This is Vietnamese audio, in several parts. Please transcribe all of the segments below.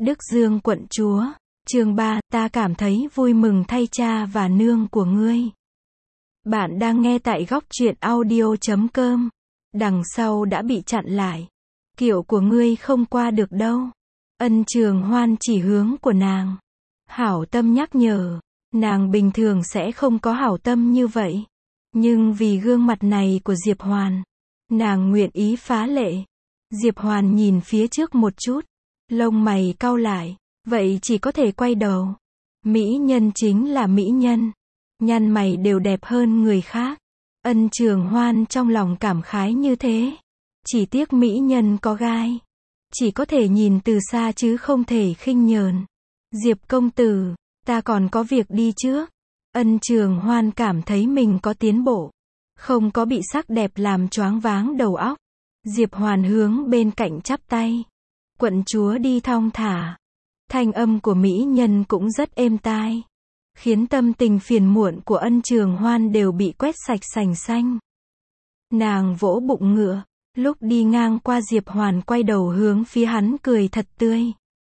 Đức Dương quận chúa, chương 3, ta cảm thấy vui mừng thay cha và nương của ngươi. Bạn đang nghe tại góc truyện audio.com. Đằng sau đã bị chặn lại. Kiệu của ngươi không qua được đâu. Ân Trường Hoan chỉ hướng của nàng. Hảo tâm nhắc nhở. Nàng bình thường sẽ không có hảo tâm như vậy. Nhưng vì gương mặt này của Diệp Hoàn, nàng nguyện ý phá lệ. Diệp Hoàn nhìn phía trước một chút. Lông mày cau lại. Vậy chỉ có thể quay đầu. Mỹ nhân chính là mỹ nhân. Nhăn mày đều đẹp hơn người khác. Ân Trường Hoan trong lòng cảm khái như thế. Chỉ tiếc mỹ nhân có gai. Chỉ có thể nhìn từ xa chứ không thể khinh nhờn. Diệp công tử, ta còn có việc đi trước. Ân Trường Hoan cảm thấy mình có tiến bộ. Không có bị sắc đẹp làm choáng váng đầu óc. Diệp Hoàn hướng bên cạnh chắp tay. Quận chúa đi thong thả. Thanh âm của mỹ nhân cũng rất êm tai. Khiến tâm tình phiền muộn của Ân Trường Hoan đều bị quét sạch sành xanh. Nàng vỗ bụng ngựa. Lúc đi ngang qua Diệp Hoàn quay đầu hướng phía hắn cười thật tươi.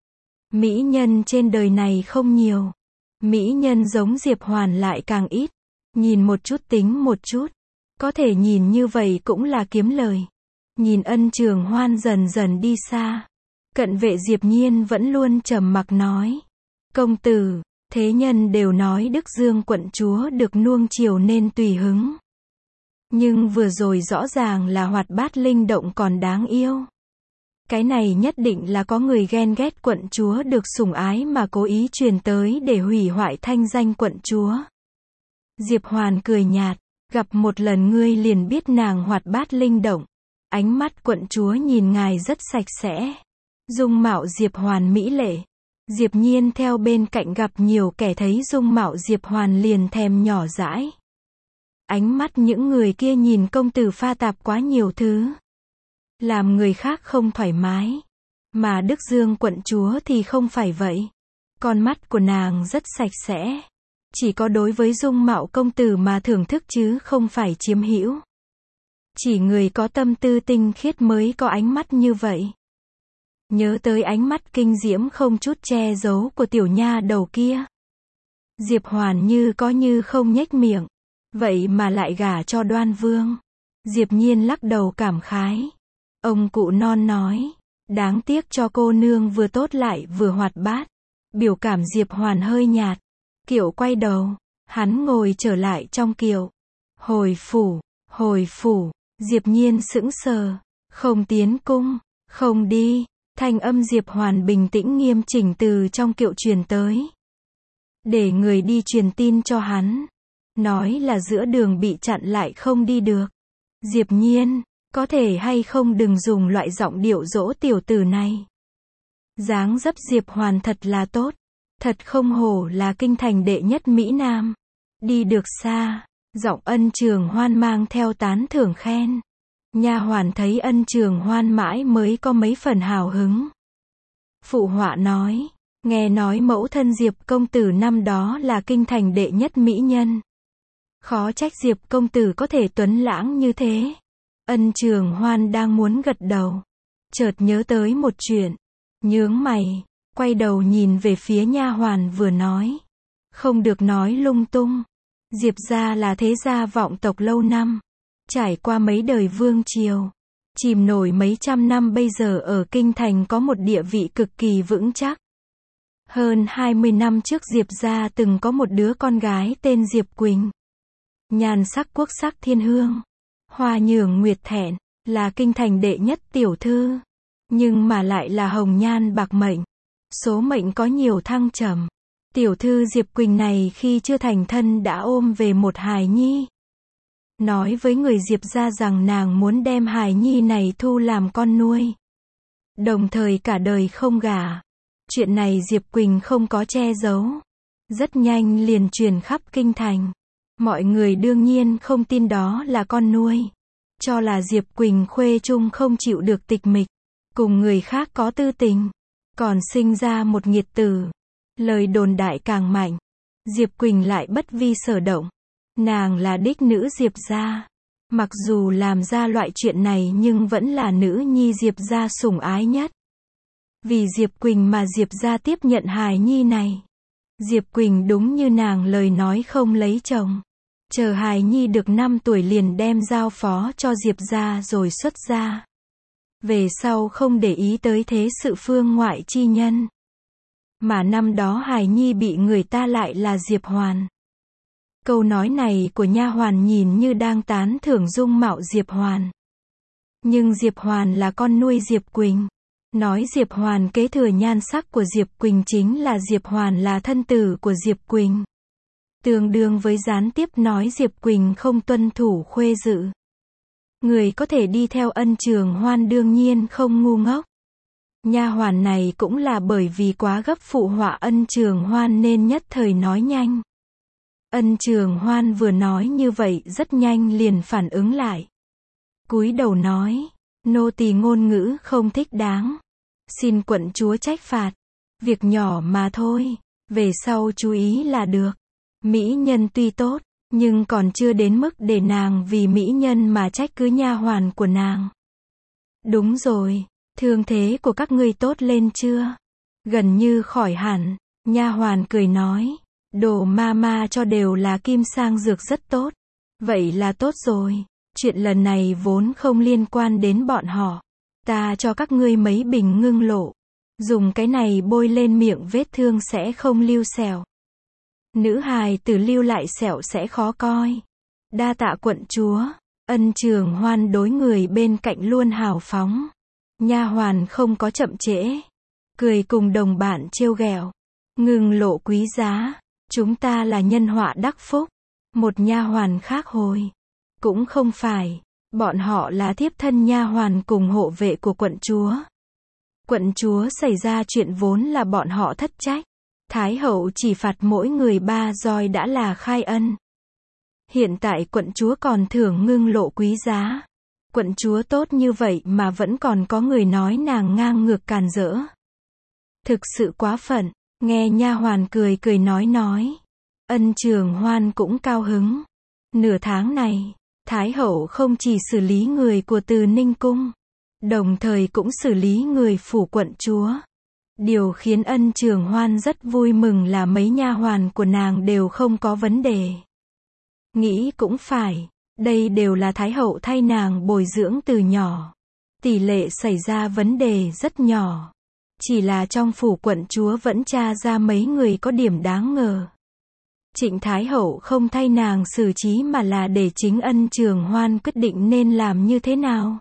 Mỹ nhân trên đời này không nhiều. Mỹ nhân giống Diệp Hoàn lại càng ít. Nhìn một chút tính một chút. Có thể nhìn như vậy cũng là kiếm lời. Nhìn Ân Trường Hoan dần dần đi xa. Cận vệ Diệp Nhiên vẫn luôn trầm mặc nói. Công tử, thế nhân đều nói Đức Dương quận chúa được nuông chiều nên tùy hứng. Nhưng vừa rồi rõ ràng là hoạt bát linh động còn đáng yêu. Cái này nhất định là có người ghen ghét quận chúa được sủng ái mà cố ý truyền tới để hủy hoại thanh danh quận chúa. Diệp Hoàn cười nhạt, gặp một lần ngươi liền biết nàng hoạt bát linh động. Ánh mắt quận chúa nhìn ngài rất sạch sẽ. Dung mạo Diệp Hoàn mỹ lệ. Diệp Nhiên theo bên cạnh gặp nhiều kẻ thấy dung mạo Diệp Hoàn liền thèm nhỏ dãi. Ánh mắt những người kia nhìn công tử pha tạp quá nhiều thứ. Làm người khác không thoải mái. Mà Đức Dương quận chúa thì không phải vậy. Con mắt của nàng rất sạch sẽ. Chỉ có đối với dung mạo công tử mà thưởng thức chứ không phải chiếm hữu. Chỉ người có tâm tư tinh khiết mới có ánh mắt như vậy. Nhớ tới ánh mắt kinh diễm không chút che giấu của tiểu nha đầu kia. Diệp Hoàn như có như không nhếch miệng. Vậy mà lại gả cho Đoan Vương. Diệp Nhiên lắc đầu cảm khái. Ông cụ non nói. Đáng tiếc cho cô nương vừa tốt lại vừa hoạt bát. Biểu cảm Diệp Hoàn hơi nhạt. Kiệu quay đầu. Hắn ngồi trở lại trong kiệu. Hồi phủ. Diệp Nhiên sững sờ. Không tiến cung. Không đi. Thanh âm Diệp Hoàn bình tĩnh nghiêm chỉnh từ trong kiệu truyền tới. Để người đi truyền tin cho hắn. Nói là giữa đường bị chặn lại không đi được. Diệp Nhiên, có thể hay không đừng dùng loại giọng điệu dỗ tiểu tử này. Dáng dấp Diệp Hoàn thật là tốt. Thật không hổ là kinh thành đệ nhất Mỹ Nam. Đi được xa, giọng Ân Trường Hoan mang theo tán thưởng khen. Nha hoàn thấy Ân Trường Hoan mãi mới có mấy phần hào hứng. Phụ họa nói, nghe nói mẫu thân Diệp công tử năm đó là kinh thành đệ nhất mỹ nhân. Khó trách Diệp công tử có thể tuấn lãng như thế. Ân Trường Hoan đang muốn gật đầu. Chợt nhớ tới một chuyện. Nhướng mày, quay đầu nhìn về phía nha hoàn vừa nói. Không được nói lung tung. Diệp gia là thế gia vọng tộc lâu năm. Trải qua mấy đời vương triều. Chìm nổi mấy trăm năm bây giờ ở kinh thành có một địa vị cực kỳ vững chắc. Hơn 20 năm trước Diệp gia từng có một đứa con gái tên Diệp Quỳnh. Nhan sắc quốc sắc thiên hương. Hoa nhường nguyệt thẹn. Là kinh thành đệ nhất tiểu thư. Nhưng mà lại là hồng nhan bạc mệnh. Số mệnh có nhiều thăng trầm. Tiểu thư Diệp Quỳnh này khi chưa thành thân đã ôm về một hài nhi. Nói với người Diệp gia rằng nàng muốn đem hài nhi này thu làm con nuôi. Đồng thời cả đời không gả. Chuyện này Diệp Quỳnh không có che giấu. Rất nhanh liền truyền khắp kinh thành. Mọi người đương nhiên không tin đó là con nuôi. Cho là Diệp Quỳnh khuê trung không chịu được tịch mịch. Cùng người khác có tư tình. Còn sinh ra một nghiệt tử. Lời đồn đại càng mạnh. Diệp Quỳnh lại bất vi sở động. Nàng là đích nữ Diệp gia. Mặc dù làm ra loại chuyện này nhưng vẫn là nữ nhi Diệp gia sủng ái nhất. Vì Diệp Quỳnh mà Diệp gia tiếp nhận hài nhi này. Diệp Quỳnh đúng như nàng lời nói không lấy chồng. Chờ hài nhi được 5 tuổi liền đem giao phó cho Diệp gia rồi xuất gia. Về sau không để ý tới thế sự phương ngoại chi nhân. Mà năm đó hài nhi bị người ta lại là Diệp Hoàn. Câu nói này của nha hoàn nhìn như đang tán thưởng dung mạo Diệp Hoàn. Nhưng Diệp Hoàn là con nuôi Diệp Quỳnh. Nói Diệp Hoàn kế thừa nhan sắc của Diệp Quỳnh chính là Diệp Hoàn là thân tử của Diệp Quỳnh. Tương đương với gián tiếp nói Diệp Quỳnh không tuân thủ khuê dự. Người có thể đi theo Ân Trường Hoan đương nhiên không ngu ngốc. Nha hoàn này cũng là bởi vì quá gấp phụ họa Ân Trường Hoan nên nhất thời nói nhanh. Ân Trường Hoan vừa nói như vậy rất nhanh liền phản ứng lại. Cúi đầu nói, nô tỳ ngôn ngữ không thích đáng. Xin quận chúa trách phạt. Việc nhỏ mà thôi, về sau chú ý là được. Mỹ nhân tuy tốt, nhưng còn chưa đến mức để nàng vì mỹ nhân mà trách cứ nha hoàn của nàng. Đúng rồi, thương thế của các ngươi tốt lên chưa? Gần như khỏi hẳn, nha hoàn cười nói, đồ ma cho đều là kim sang dược rất tốt. Vậy là tốt rồi, chuyện lần này vốn không liên quan đến bọn họ. Ta cho các ngươi mấy bình ngưng lộ. Dùng cái này bôi lên miệng vết thương sẽ không lưu sẹo. Nữ hài tử lưu lại sẹo sẽ khó coi. Đa tạ quận chúa. Ân Trường Hoan đối người bên cạnh luôn hào phóng. Nha hoàn không có chậm trễ. Cười cùng đồng bạn trêu ghẹo. Ngưng lộ quý giá. Chúng ta là nhân họa đắc phúc. Một nha hoàn khác hồi. Cũng không phải. Bọn họ là thiếp thân nha hoàn cùng hộ vệ của quận chúa. Quận chúa xảy ra chuyện vốn là bọn họ thất trách. Thái hậu chỉ phạt mỗi người 3 roi đã là khai ân. Hiện tại quận chúa còn thưởng ngưng lộ quý giá. Quận chúa tốt như vậy mà vẫn còn có người nói nàng ngang ngược càn rỡ. Thực sự quá phận. Nghe nha hoàn cười nói. Ân Trường Hoan cũng cao hứng. Nửa tháng này, Thái hậu không chỉ xử lý người của Từ Ninh Cung, đồng thời cũng xử lý người phủ quận chúa. Điều khiến Ân Trường Hoan rất vui mừng là mấy nha hoàn của nàng đều không có vấn đề. Nghĩ cũng phải, đây đều là Thái hậu thay nàng bồi dưỡng từ nhỏ. Tỷ lệ xảy ra vấn đề rất nhỏ. Chỉ là trong phủ quận chúa vẫn tra ra mấy người có điểm đáng ngờ. Trịnh Thái hậu không thay nàng xử trí mà là để chính Ân Trường Hoan quyết định nên làm như thế nào.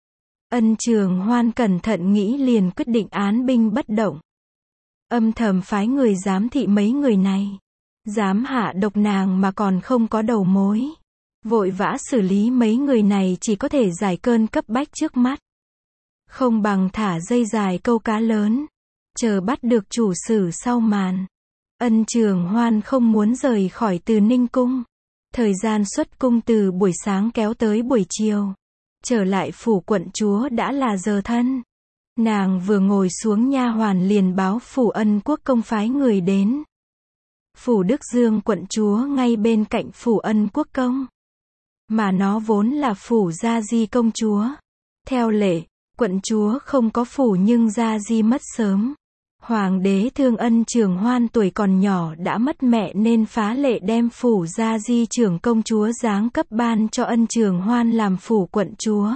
Ân Trường Hoan cẩn thận nghĩ liền quyết định án binh bất động. Âm thầm phái người giám thị mấy người này. Dám hạ độc nàng mà còn không có đầu mối. Vội vã xử lý mấy người này chỉ có thể giải cơn cấp bách trước mắt. Không bằng thả dây dài câu cá lớn. Chờ bắt được chủ sử sau màn. Ân Trường Hoan không muốn rời khỏi Từ Ninh Cung. Thời gian xuất cung từ buổi sáng kéo tới buổi chiều. Trở lại phủ quận chúa đã là giờ thân. Nàng vừa ngồi xuống nha hoàn liền báo phủ Ân Quốc công phái người đến. Phủ Đức Dương quận chúa ngay bên cạnh phủ Ân Quốc công. Mà nó vốn là phủ Gia Di công chúa. Theo lệ, quận chúa không có phủ nhưng Gia Di mất sớm. Hoàng đế thương Ân Trường Hoan tuổi còn nhỏ đã mất mẹ nên phá lệ đem phủ Gia Di trưởng công chúa giáng cấp ban cho Ân Trường Hoan làm phủ quận chúa.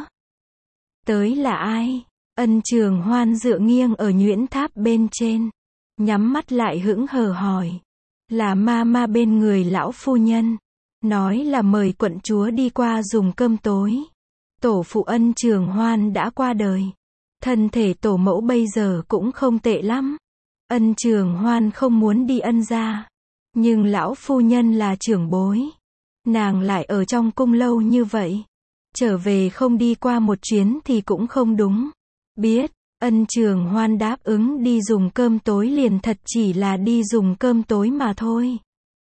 Tới là ai? Ân Trường Hoan dựa nghiêng ở nhuyễn tháp bên trên. Nhắm mắt lại hững hờ hỏi. Là ma bên người lão phu nhân. Nói là mời quận chúa đi qua dùng cơm tối. Tổ phụ Ân Trường Hoan đã qua đời. Thân thể tổ mẫu bây giờ cũng không tệ lắm. Ân Trường Hoan không muốn đi Ân gia. Nhưng lão phu nhân là trưởng bối. Nàng lại ở trong cung lâu như vậy. Trở về không đi qua một chuyến thì cũng không đúng. Biết, Ân Trường Hoan đáp ứng đi dùng cơm tối liền thật chỉ là đi dùng cơm tối mà thôi.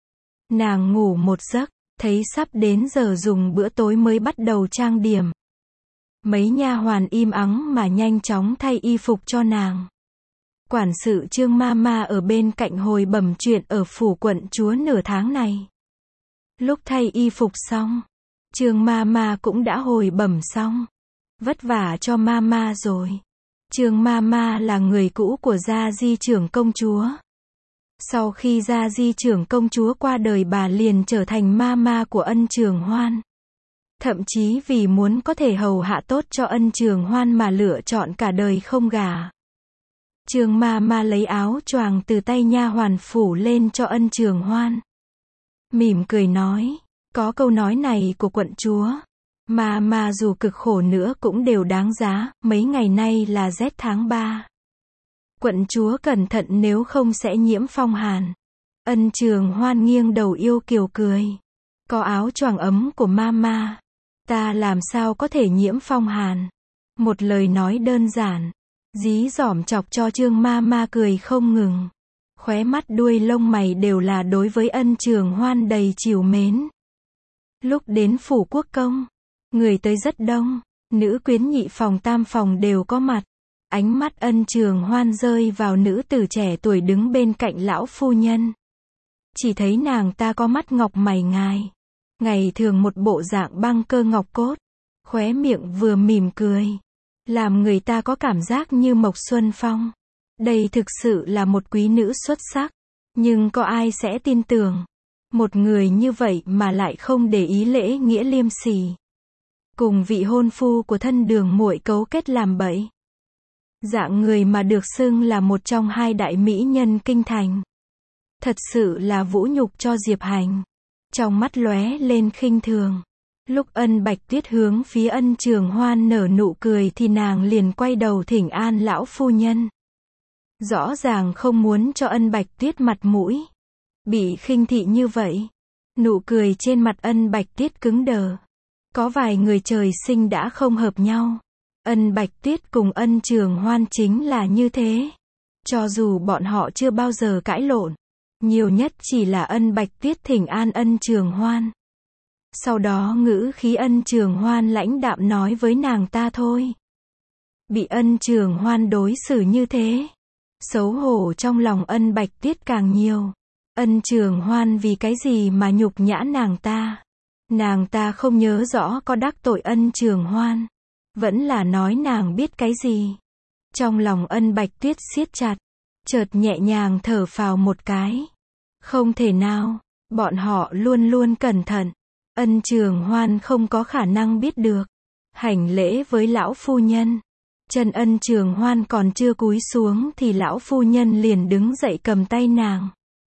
Nàng ngủ một giấc, thấy sắp đến giờ dùng bữa tối mới bắt đầu trang điểm. Mấy nha hoàn im ắng mà nhanh chóng thay y phục cho nàng. Quản sự Trương Mama ở bên cạnh hồi bẩm chuyện ở phủ quận chúa nửa tháng này. Lúc thay y phục xong, Trương Mama cũng đã hồi bẩm xong. Vất vả cho Mama rồi. Trương Mama là người cũ của Gia Di trưởng công chúa. Sau khi Gia Di trưởng công chúa qua đời, bà liền trở thành Mama của Ân Trường Hoan. Thậm chí vì muốn có thể hầu hạ tốt cho Ân Trường Hoan mà lựa chọn cả đời không gả. Trương Mama lấy áo choàng từ tay nha hoàn phủ lên cho Ân Trường Hoan. Mỉm cười nói, có câu nói này của quận chúa, mà dù cực khổ nữa cũng đều đáng giá, mấy ngày nay là rét tháng 3. Quận chúa cẩn thận nếu không sẽ nhiễm phong hàn. Ân Trường Hoan nghiêng đầu yêu kiều cười. Có áo choàng ấm của Mama, ta làm sao có thể nhiễm phong hàn. Một lời nói đơn giản, dí dỏm chọc cho Trương Mama cười không ngừng. Khóe mắt đuôi lông mày đều là đối với Ân Trường Hoan đầy trìu mến. Lúc đến phủ quốc công, người tới rất đông, nữ quyến nhị phòng tam phòng đều có mặt. Ánh mắt Ân Trường Hoan rơi vào nữ tử trẻ tuổi đứng bên cạnh lão phu nhân. Chỉ thấy nàng ta có mắt ngọc mày ngài. Ngày thường một bộ dạng băng cơ ngọc cốt. Khóe miệng vừa mỉm cười, làm người ta có cảm giác như Mộc Xuân Phong. Đây thực sự là một quý nữ xuất sắc. Nhưng có ai sẽ tin tưởng một người như vậy mà lại không để ý lễ nghĩa liêm sỉ, cùng vị hôn phu của thân đường muội cấu kết làm bậy. Dạng người mà được xưng là một trong hai đại mỹ nhân kinh thành. Thật sự là vũ nhục cho Diệp Hành. Trong mắt lóe lên khinh thường. Lúc Ân Bạch Tuyết hướng phía Ân Trường Hoan nở nụ cười thì nàng liền quay đầu thỉnh an lão phu nhân. Rõ ràng không muốn cho Ân Bạch Tuyết mặt mũi. Bị khinh thị như vậy, nụ cười trên mặt Ân Bạch Tuyết cứng đờ. Có vài người trời sinh đã không hợp nhau. Ân Bạch Tuyết cùng Ân Trường Hoan chính là như thế. Cho dù bọn họ chưa bao giờ cãi lộn, nhiều nhất chỉ là Ân Bạch Tuyết thỉnh an Ân Trường Hoan. Sau đó ngữ khí Ân Trường Hoan lãnh đạm nói với nàng ta thôi. Bị Ân Trường Hoan đối xử như thế, xấu hổ trong lòng Ân Bạch Tuyết càng nhiều. Ân Trường Hoan vì cái gì mà nhục nhã nàng ta? Nàng ta không nhớ rõ có đắc tội Ân Trường Hoan. Vẫn là nói nàng biết cái gì. Trong lòng Ân Bạch Tuyết siết chặt, chợt nhẹ nhàng thở phào một cái. Không thể nào, bọn họ luôn luôn cẩn thận. Ân Trường Hoan không có khả năng biết được. Hành lễ với lão phu nhân. Chân Ân Trường Hoan còn chưa cúi xuống thì lão phu nhân liền đứng dậy cầm tay nàng.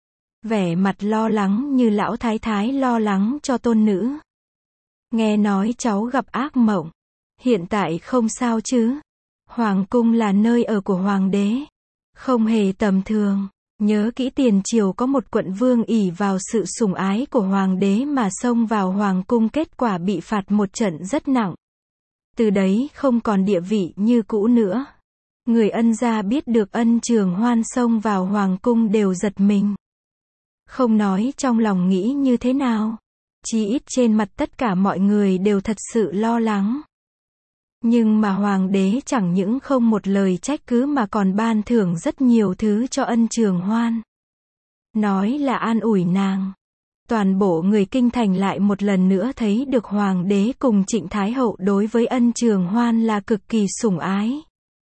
Vẻ mặt lo lắng như lão thái thái lo lắng cho tôn nữ. Nghe nói cháu gặp ác mộng. Hiện tại không sao chứ? Hoàng cung là nơi ở của hoàng đế. Không hề tầm thường. Nhớ kỹ tiền triều có một quận vương ỷ vào sự sủng ái của hoàng đế mà xông vào hoàng cung, kết quả bị phạt một trận rất nặng. Từ đấy không còn địa vị như cũ nữa. Người Ân gia biết được Ân Trường Hoan xông vào hoàng cung đều giật mình. Không nói trong lòng nghĩ như thế nào. Chí ít trên mặt tất cả mọi người đều thật sự lo lắng. Nhưng mà hoàng đế chẳng những không một lời trách cứ mà còn ban thưởng rất nhiều thứ cho Ân Trường Hoan. Nói là an ủi nàng. Toàn bộ người kinh thành lại một lần nữa thấy được hoàng đế cùng Trịnh Thái Hậu đối với Ân Trường Hoan là cực kỳ sủng ái.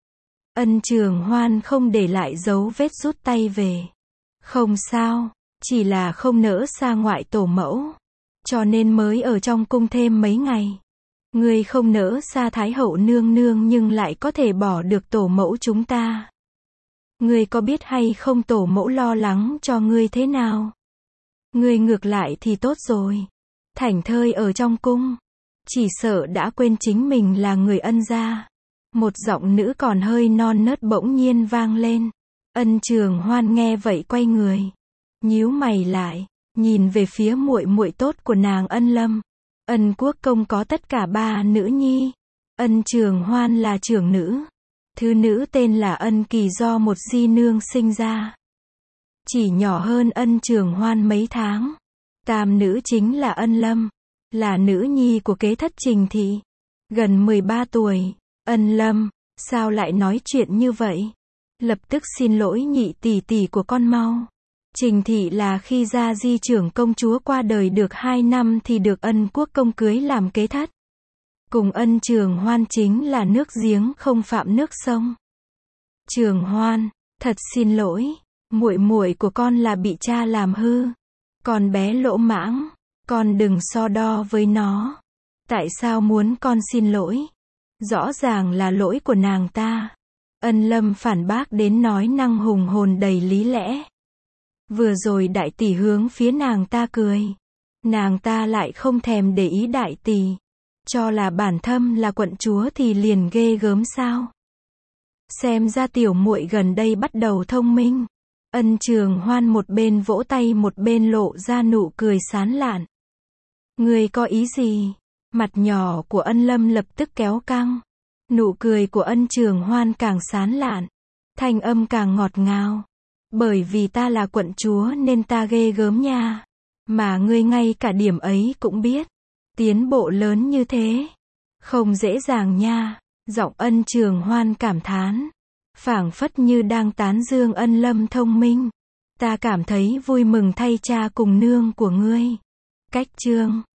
Ân Trường Hoan không để lại dấu vết rút tay về. Không sao, chỉ là không nỡ xa ngoại tổ mẫu. Cho nên mới ở trong cung thêm mấy ngày. Ngươi không nỡ xa Thái Hậu nương nương nhưng lại có thể bỏ được tổ mẫu chúng ta. Ngươi có biết hay không tổ mẫu lo lắng cho ngươi thế nào? Ngươi ngược lại thì tốt rồi. Thảnh thơi ở trong cung. Chỉ sợ đã quên chính mình là người Ân gia. Một giọng nữ còn hơi non nớt bỗng nhiên vang lên. Ân Trường Hoan nghe vậy quay người. Nhíu mày lại. Nhìn về phía muội muội tốt của nàng Ân Lâm. Ân Quốc công có tất cả 3 nữ nhi. Ân Trường Hoan là trưởng nữ. Thứ nữ tên là Ân Kỳ do một di nương sinh ra. Chỉ nhỏ hơn Ân Trường Hoan mấy tháng. Tam nữ chính là Ân Lâm. Là nữ nhi của kế thất Trình Thị. Gần 13 tuổi. Ân Lâm, sao lại nói chuyện như vậy? Lập tức xin lỗi nhị tỷ tỷ của con mau. Trình Thị là khi Gia Di trưởng công chúa qua đời được 2 năm thì được Ân Quốc công cưới làm kế thất. Cùng Ân Trường Hoan chính là nước giếng không phạm nước sông. Trường Hoan, thật xin lỗi, muội muội của con là bị cha làm hư. Con bé lỗ mãng, con đừng so đo với nó. Tại sao muốn con xin lỗi? Rõ ràng là lỗi của nàng ta. Ân Lâm phản bác đến nói năng hùng hồn đầy lý lẽ. Vừa rồi đại tỷ hướng phía nàng ta cười. Nàng ta lại không thèm để ý đại tỷ. Cho là bản thân là quận chúa thì liền ghê gớm sao? Xem ra tiểu muội gần đây bắt đầu thông minh. Ân Trường Hoan một bên vỗ tay một bên lộ ra nụ cười sán lạn. Ngươi có ý gì? Mặt nhỏ của Ân Lâm lập tức kéo căng. Nụ cười của Ân Trường Hoan càng sán lạn. Thanh âm càng ngọt ngào. Bởi vì ta là quận chúa nên ta ghê gớm nha. Mà ngươi ngay cả điểm ấy cũng biết. Tiến bộ lớn như thế. Không dễ dàng nha. Giọng Ân Trường Hoan cảm thán. Phảng phất như đang tán dương Ân Lâm thông minh. Ta cảm thấy vui mừng thay cha cùng nương của ngươi. Cách chương